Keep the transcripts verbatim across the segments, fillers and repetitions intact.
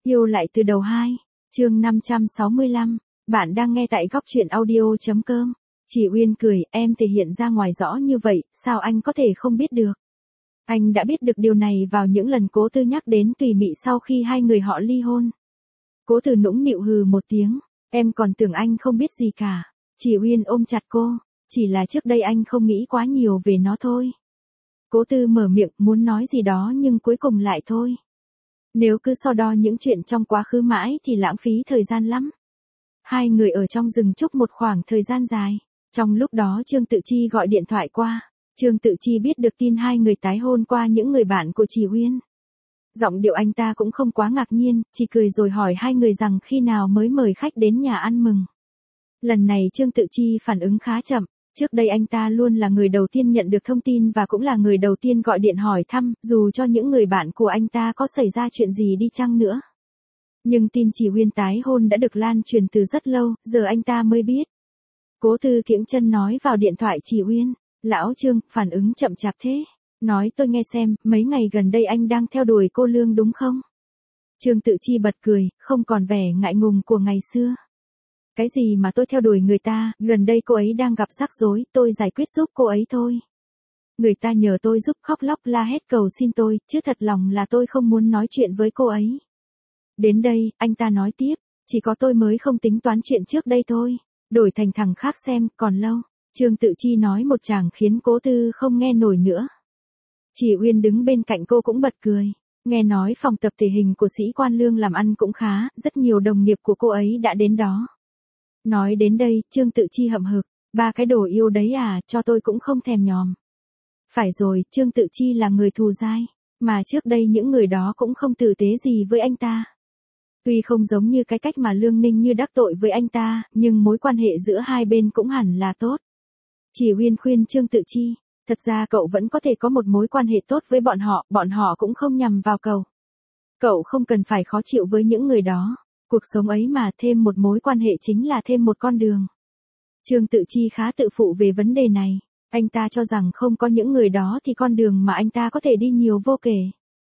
Yêu lại từ đầu hai, chương năm trăm sáu mươi lăm, bạn đang nghe tại góc truyện audio.com. Chỉ Uyên cười, em thể hiện ra ngoài rõ như vậy, sao anh có thể không biết được. Anh đã biết được điều này vào những lần Cố Tư nhắc đến Tùy Mị sau khi hai người họ ly hôn. Cố Tư nũng nịu hừ một tiếng, em còn tưởng anh không biết gì cả. Chỉ Uyên ôm chặt cô, chỉ là trước đây anh không nghĩ quá nhiều về nó thôi. Cố Tư mở miệng muốn nói gì đó nhưng cuối cùng lại thôi. Nếu cứ so đo những chuyện trong quá khứ mãi thì lãng phí thời gian lắm. Hai người ở trong rừng trúc một khoảng thời gian dài. Trong lúc đó Trương Tự Chi gọi điện thoại qua. Trương Tự Chi biết được tin hai người tái hôn qua những người bạn của Chỉ Uyên. Giọng điệu anh ta cũng không quá ngạc nhiên, chỉ cười rồi hỏi hai người rằng khi nào mới mời khách đến nhà ăn mừng. Lần này Trương Tự Chi phản ứng khá chậm. Trước đây anh ta luôn là người đầu tiên nhận được thông tin và cũng là người đầu tiên gọi điện hỏi thăm, dù cho những người bạn của anh ta có xảy ra chuyện gì đi chăng nữa. Nhưng tin Chỉ Uyên tái hôn đã được lan truyền từ rất lâu, giờ anh ta mới biết. Cố Tư kiễng chân nói vào điện thoại Chỉ Uyên, lão Trương, phản ứng chậm chạp thế. Nói tôi nghe xem, mấy ngày gần đây anh đang theo đuổi cô Lương đúng không? Trương Tự Chi bật cười, không còn vẻ ngại ngùng của ngày xưa. Cái gì mà tôi theo đuổi người ta, gần đây cô ấy đang gặp rắc rối, tôi giải quyết giúp cô ấy thôi. Người ta nhờ tôi giúp khóc lóc la hét cầu xin tôi, chứ thật lòng là tôi không muốn nói chuyện với cô ấy. Đến đây, anh ta nói tiếp, chỉ có tôi mới không tính toán chuyện trước đây thôi, đổi thành thằng khác xem, còn lâu. Trương Tự Chi nói một tràng khiến Cố Tư không nghe nổi nữa. Chỉ Uyên đứng bên cạnh cô cũng bật cười. Nghe nói phòng tập thể hình của sĩ quan Lương làm ăn cũng khá, rất nhiều đồng nghiệp của cô ấy đã đến đó. Nói đến đây, Trương Tự Chi hậm hực, ba cái đồ yêu đấy à, cho tôi cũng không thèm nhòm. Phải rồi, Trương Tự Chi là người thù dai, mà trước đây những người đó cũng không tử tế gì với anh ta. Tuy không giống như cái cách mà Lương Ninh Như đắc tội với anh ta, nhưng mối quan hệ giữa hai bên cũng hẳn là tốt. Chỉ Uyên khuyên Trương Tự Chi, thật ra cậu vẫn có thể có một mối quan hệ tốt với bọn họ, bọn họ cũng không nhằm vào cậu. Cậu không cần phải khó chịu với những người đó. Cuộc sống ấy mà thêm một mối quan hệ chính là thêm một con đường. Trương Tự Chi khá tự phụ về vấn đề này. Anh ta cho rằng không có những người đó thì con đường mà anh ta có thể đi nhiều vô kể.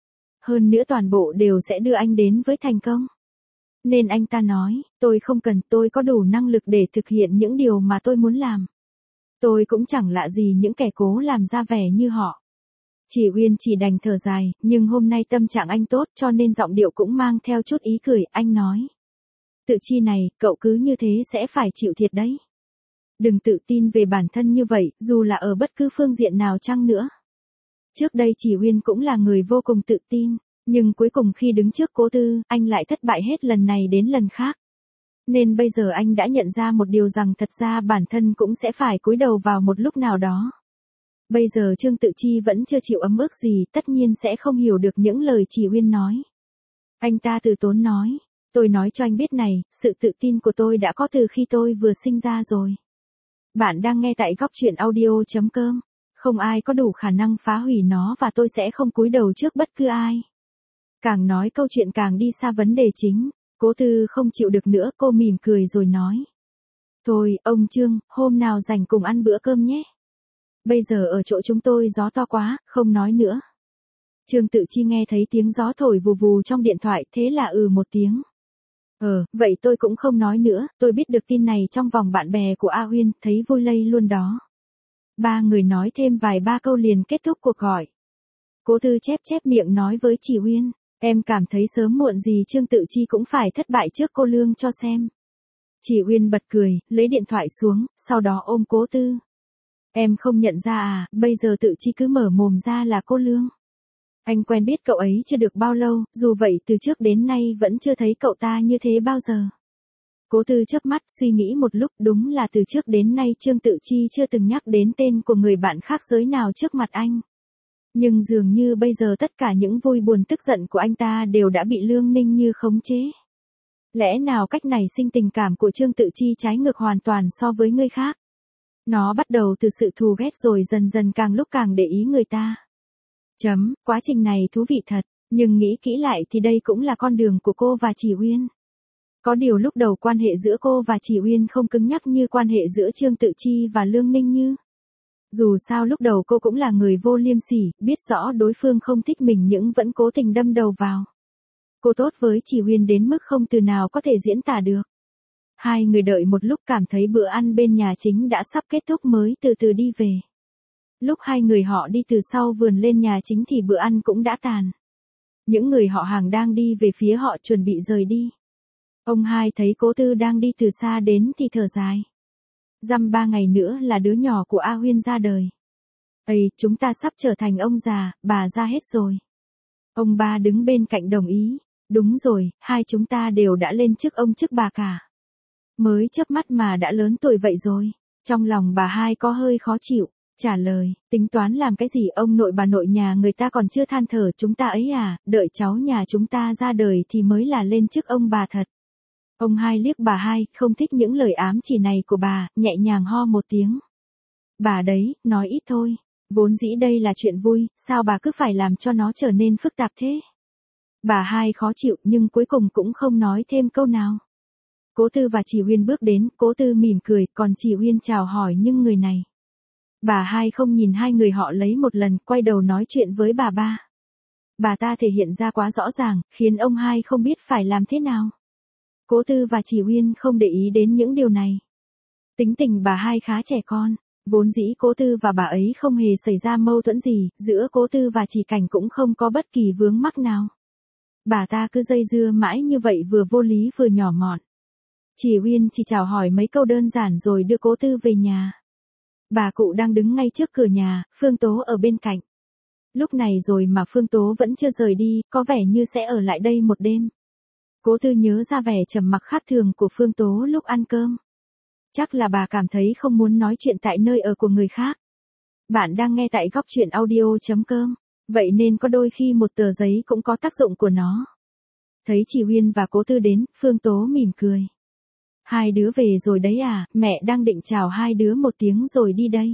Hơn nữa toàn bộ đều sẽ đưa anh đến với thành công. Nên anh ta nói, tôi không cần, tôi có đủ năng lực để thực hiện những điều mà tôi muốn làm. Tôi cũng chẳng lạ gì những kẻ cố làm ra vẻ như họ. Chỉ Uyên chỉ đành thở dài, nhưng hôm nay tâm trạng anh tốt cho nên giọng điệu cũng mang theo chút ý cười, anh nói. Tự Chi này, cậu cứ như thế sẽ phải chịu thiệt đấy. Đừng tự tin về bản thân như vậy, dù là ở bất cứ phương diện nào chăng nữa. Trước đây Chỉ Uyên cũng là người vô cùng tự tin, nhưng cuối cùng khi đứng trước Cố Tư, anh lại thất bại hết lần này đến lần khác. Nên bây giờ anh đã nhận ra một điều rằng thật ra bản thân cũng sẽ phải cúi đầu vào một lúc nào đó. Bây giờ Trương Tự Chi vẫn chưa chịu ấm ức gì, tất nhiên sẽ không hiểu được những lời Chỉ Uyên nói. Anh ta từ tốn nói, tôi nói cho anh biết này, sự tự tin của tôi đã có từ khi tôi vừa sinh ra rồi. Bạn đang nghe tại góc truyện audio.com, không ai có đủ khả năng phá hủy nó và tôi sẽ không cúi đầu trước bất cứ ai. Càng nói câu chuyện càng đi xa vấn đề chính, Cố Tư không chịu được nữa, cô mỉm cười rồi nói. Thôi, ông Trương, hôm nào rảnh cùng ăn bữa cơm nhé. Bây giờ ở chỗ chúng tôi gió to quá, không nói nữa. Trương Tự Chi nghe thấy tiếng gió thổi vù vù trong điện thoại, thế là ừ một tiếng. Ờ, vậy tôi cũng không nói nữa, tôi biết được tin này trong vòng bạn bè của A Uyên, thấy vui lây luôn đó. Ba người nói thêm vài ba câu liền kết thúc cuộc gọi. Cố Tư chép chép miệng nói với Chỉ Uyên, em cảm thấy sớm muộn gì Trương Tự Chi cũng phải thất bại trước cô Lương cho xem. Chỉ Uyên bật cười, lấy điện thoại xuống, sau đó ôm Cố Tư. Em không nhận ra à, bây giờ Tự Chi cứ mở mồm ra là cô Lương. Anh quen biết cậu ấy chưa được bao lâu, dù vậy từ trước đến nay vẫn chưa thấy cậu ta như thế bao giờ. Cố Tư chớp mắt suy nghĩ một lúc, đúng là từ trước đến nay Trương Tự Chi chưa từng nhắc đến tên của người bạn khác giới nào trước mặt anh. Nhưng dường như bây giờ tất cả những vui buồn tức giận của anh ta đều đã bị Lương Ninh Như khống chế. Lẽ nào cách này sinh tình cảm của Trương Tự Chi trái ngược hoàn toàn so với người khác? Nó bắt đầu từ sự thù ghét rồi dần dần càng lúc càng để ý người ta. Chấm, quá trình này thú vị thật, nhưng nghĩ kỹ lại thì đây cũng là con đường của cô và Chỉ Uyên. Có điều lúc đầu quan hệ giữa cô và Chỉ Uyên không cứng nhắc như quan hệ giữa Trương Tự Chi và Lương Ninh Như. Dù sao lúc đầu cô cũng là người vô liêm sỉ, biết rõ đối phương không thích mình nhưng vẫn cố tình đâm đầu vào. Cô tốt với chị Uyên đến mức không từ nào có thể diễn tả được. Hai người đợi một lúc cảm thấy bữa ăn bên nhà chính đã sắp kết thúc mới từ từ đi về. Lúc hai người họ đi từ sau vườn lên nhà chính thì bữa ăn cũng đã tàn. Những người họ hàng đang đi về phía họ chuẩn bị rời đi. Ông hai thấy cố Tư đang đi từ xa đến thì thở dài. Dăm ba ngày nữa là đứa nhỏ của A Huyên ra đời. Ây, chúng ta sắp trở thành ông già, bà ra hết rồi. Ông ba đứng bên cạnh đồng ý. Đúng rồi, hai chúng ta đều đã lên chức ông chức bà cả. Mới chớp mắt mà đã lớn tuổi vậy rồi. Trong lòng bà hai có hơi khó chịu, trả lời, tính toán làm cái gì ông nội bà nội nhà người ta còn chưa than thở chúng ta ấy à, đợi cháu nhà chúng ta ra đời thì mới là lên chức ông bà thật. Ông hai liếc bà hai, không thích những lời ám chỉ này của bà, nhẹ nhàng ho một tiếng. Bà đấy, nói ít thôi, vốn dĩ đây là chuyện vui, sao bà cứ phải làm cho nó trở nên phức tạp thế? Bà hai khó chịu nhưng cuối cùng cũng không nói thêm câu nào. Cố Tư và chị Uyên bước đến, Cố Tư mỉm cười, còn chị Uyên chào hỏi nhưng người này. Bà hai không nhìn hai người họ lấy một lần, quay đầu nói chuyện với bà ba. Bà ta thể hiện ra quá rõ ràng, khiến ông hai không biết phải làm thế nào. Cố Tư và chị Uyên không để ý đến những điều này. Tính tình bà hai khá trẻ con, vốn dĩ Cố Tư và bà ấy không hề xảy ra mâu thuẫn gì, giữa Cố Tư và chị Cảnh cũng không có bất kỳ vướng mắc nào. Bà ta cứ dây dưa mãi như vậy vừa vô lý vừa nhỏ mọn. Chị Uyên chỉ chào hỏi mấy câu đơn giản rồi đưa Cố Tư về nhà. Bà cụ đang đứng ngay trước cửa nhà, Phương Tố ở bên cạnh. Lúc này rồi mà Phương Tố vẫn chưa rời đi, có vẻ như sẽ ở lại đây một đêm. Cố Tư nhớ ra vẻ trầm mặc khác thường của Phương Tố lúc ăn cơm. Chắc là bà cảm thấy không muốn nói chuyện tại nơi ở của người khác. Bạn đang nghe tại góc truyện audio chấm com, vậy nên có đôi khi một tờ giấy cũng có tác dụng của nó. Thấy chị Uyên và Cố Tư đến, Phương Tố mỉm cười. Hai đứa về rồi đấy à, mẹ đang định chào hai đứa một tiếng rồi đi đây.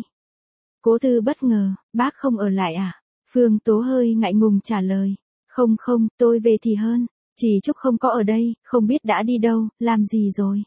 Cố Tư bất ngờ, bác không ở lại à? Phương Tố hơi ngại ngùng trả lời. Không không, tôi về thì hơn. Chị Trúc không có ở đây, không biết đã đi đâu, làm gì rồi.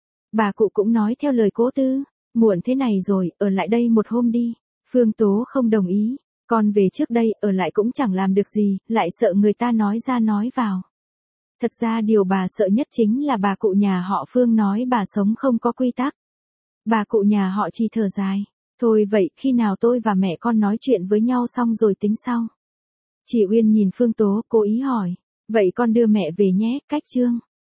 Bà cụ cũng nói theo lời Cố Tư. Muộn thế này rồi, ở lại đây một hôm đi. Phương Tố không đồng ý. Con về trước đây, ở lại cũng chẳng làm được gì, lại sợ người ta nói ra nói vào. Thật ra điều bà sợ nhất chính là bà cụ nhà họ Phương nói bà sống không có quy tắc. Bà cụ nhà họ chỉ thở dài. Thôi vậy, khi nào tôi và mẹ con nói chuyện với nhau xong rồi tính sau. Chị Uyên nhìn Phương Tố, cố ý hỏi. Vậy con đưa mẹ về nhé, cách Trương.